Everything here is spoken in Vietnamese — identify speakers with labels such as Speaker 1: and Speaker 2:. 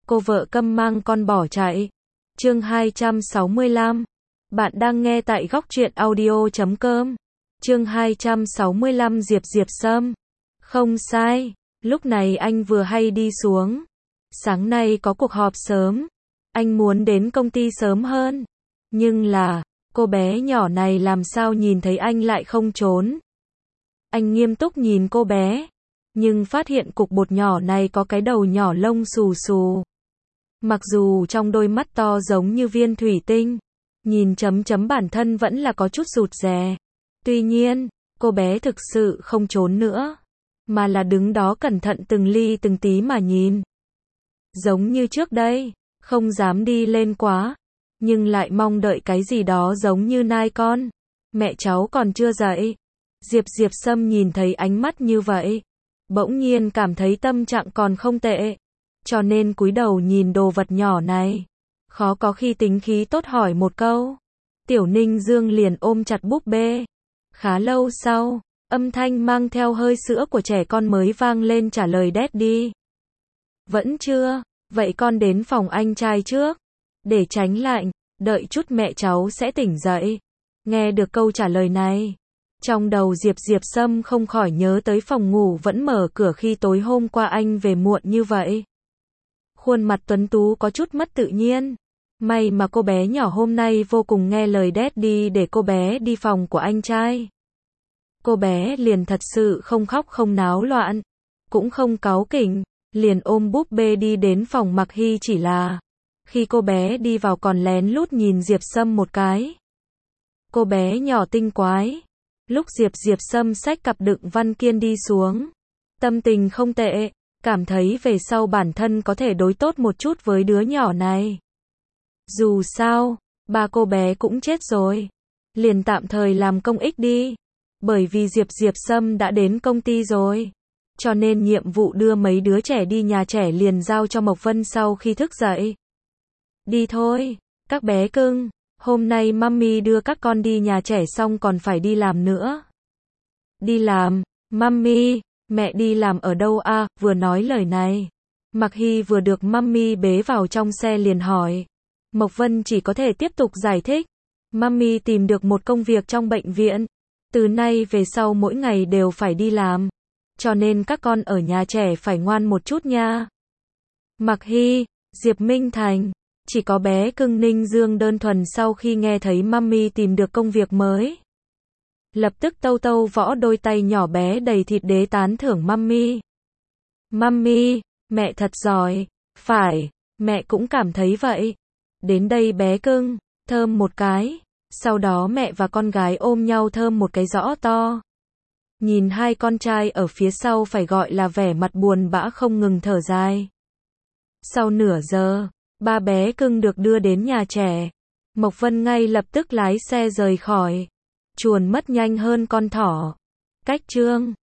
Speaker 1: cô vợ câm mang con bỏ chạy. Chương 265. Bạn đang nghe tại góc truyện audio.com. Chương 265 Diệp Sâm. Không sai, lúc này anh vừa hay đi xuống. Sáng nay có cuộc họp sớm, anh muốn đến công ty sớm hơn. Nhưng là, cô bé nhỏ này làm sao nhìn thấy anh lại không trốn. Anh nghiêm túc nhìn cô bé, nhưng phát hiện cục bột nhỏ này có cái đầu nhỏ lông xù xù. Mặc dù trong đôi mắt to giống như viên thủy tinh, nhìn chấm chấm bản thân vẫn là có chút rụt rè. Tuy nhiên, cô bé thực sự không trốn nữa, mà là đứng đó cẩn thận từng ly từng tí mà nhìn. Giống như trước đây, không dám đi lên quá, nhưng lại mong đợi cái gì đó giống như nai con. Mẹ cháu còn chưa dậy. Diệp Sâm nhìn thấy ánh mắt như vậy, bỗng nhiên cảm thấy tâm trạng còn không tệ, cho nên cúi đầu nhìn đồ vật nhỏ này. Khó có khi tính khí tốt hỏi một câu. Tiểu Ninh Dương liền ôm chặt búp bê. Khá lâu sau, âm thanh mang theo hơi sữa của trẻ con mới vang lên trả lời Daddy. Vẫn chưa, vậy con đến phòng anh trai trước, để tránh lạnh, đợi chút mẹ cháu sẽ tỉnh dậy. Nghe được câu trả lời này, trong đầu Diệp Sâm không khỏi nhớ tới phòng ngủ vẫn mở cửa khi tối hôm qua anh về muộn như vậy. Khuôn mặt tuấn tú có chút mất tự nhiên. May mà cô bé nhỏ hôm nay vô cùng nghe lời Daddy để cô bé đi phòng của anh trai. Cô bé liền thật sự không khóc không náo loạn, cũng không cáu kỉnh, liền ôm búp bê đi đến phòng Mặc Hy, chỉ là khi cô bé đi vào còn lén lút nhìn Diệp Sâm một cái. Cô bé nhỏ tinh quái. Lúc Diệp Sâm xách cặp đựng văn kiện đi xuống, tâm tình không tệ, cảm thấy về sau bản thân có thể đối tốt một chút với đứa nhỏ này. Dù sao, ba cô bé cũng chết rồi, liền tạm thời làm công ích đi. Bởi vì Diệp Sâm đã đến công ty rồi, cho nên nhiệm vụ đưa mấy đứa trẻ đi nhà trẻ liền giao cho Mộc Vân sau khi thức dậy. Đi thôi, các bé cưng, hôm nay mummy đưa các con đi nhà trẻ xong còn phải đi làm nữa. Đi làm? Mummy, mẹ đi làm ở đâu à? Vừa nói lời này, Mặc Hy vừa được mummy bế vào trong xe liền hỏi. Mộc Vân chỉ có thể tiếp tục giải thích. Mummy tìm được một công việc trong bệnh viện. Từ nay về sau mỗi ngày đều phải đi làm. Cho nên các con ở nhà trẻ phải ngoan một chút nha. Mặc Hy, Diệp Minh Thành, chỉ có bé cưng Ninh Dương đơn thuần sau khi nghe thấy mummy tìm được công việc mới. Lập tức tâu võ đôi tay nhỏ bé đầy thịt đế tán thưởng mummy. Mummy, mẹ thật giỏi. Phải, mẹ cũng cảm thấy vậy. Đến đây bé cưng, thơm một cái. Sau đó mẹ và con gái ôm nhau thơm một cái rõ to. Nhìn hai con trai ở phía sau phải gọi là vẻ mặt buồn bã không ngừng thở dài. Sau nửa giờ, ba bé cưng được đưa đến nhà trẻ. Mộc Vân ngay lập tức lái xe rời khỏi. Chuồn mất nhanh hơn con thỏ. Cách chương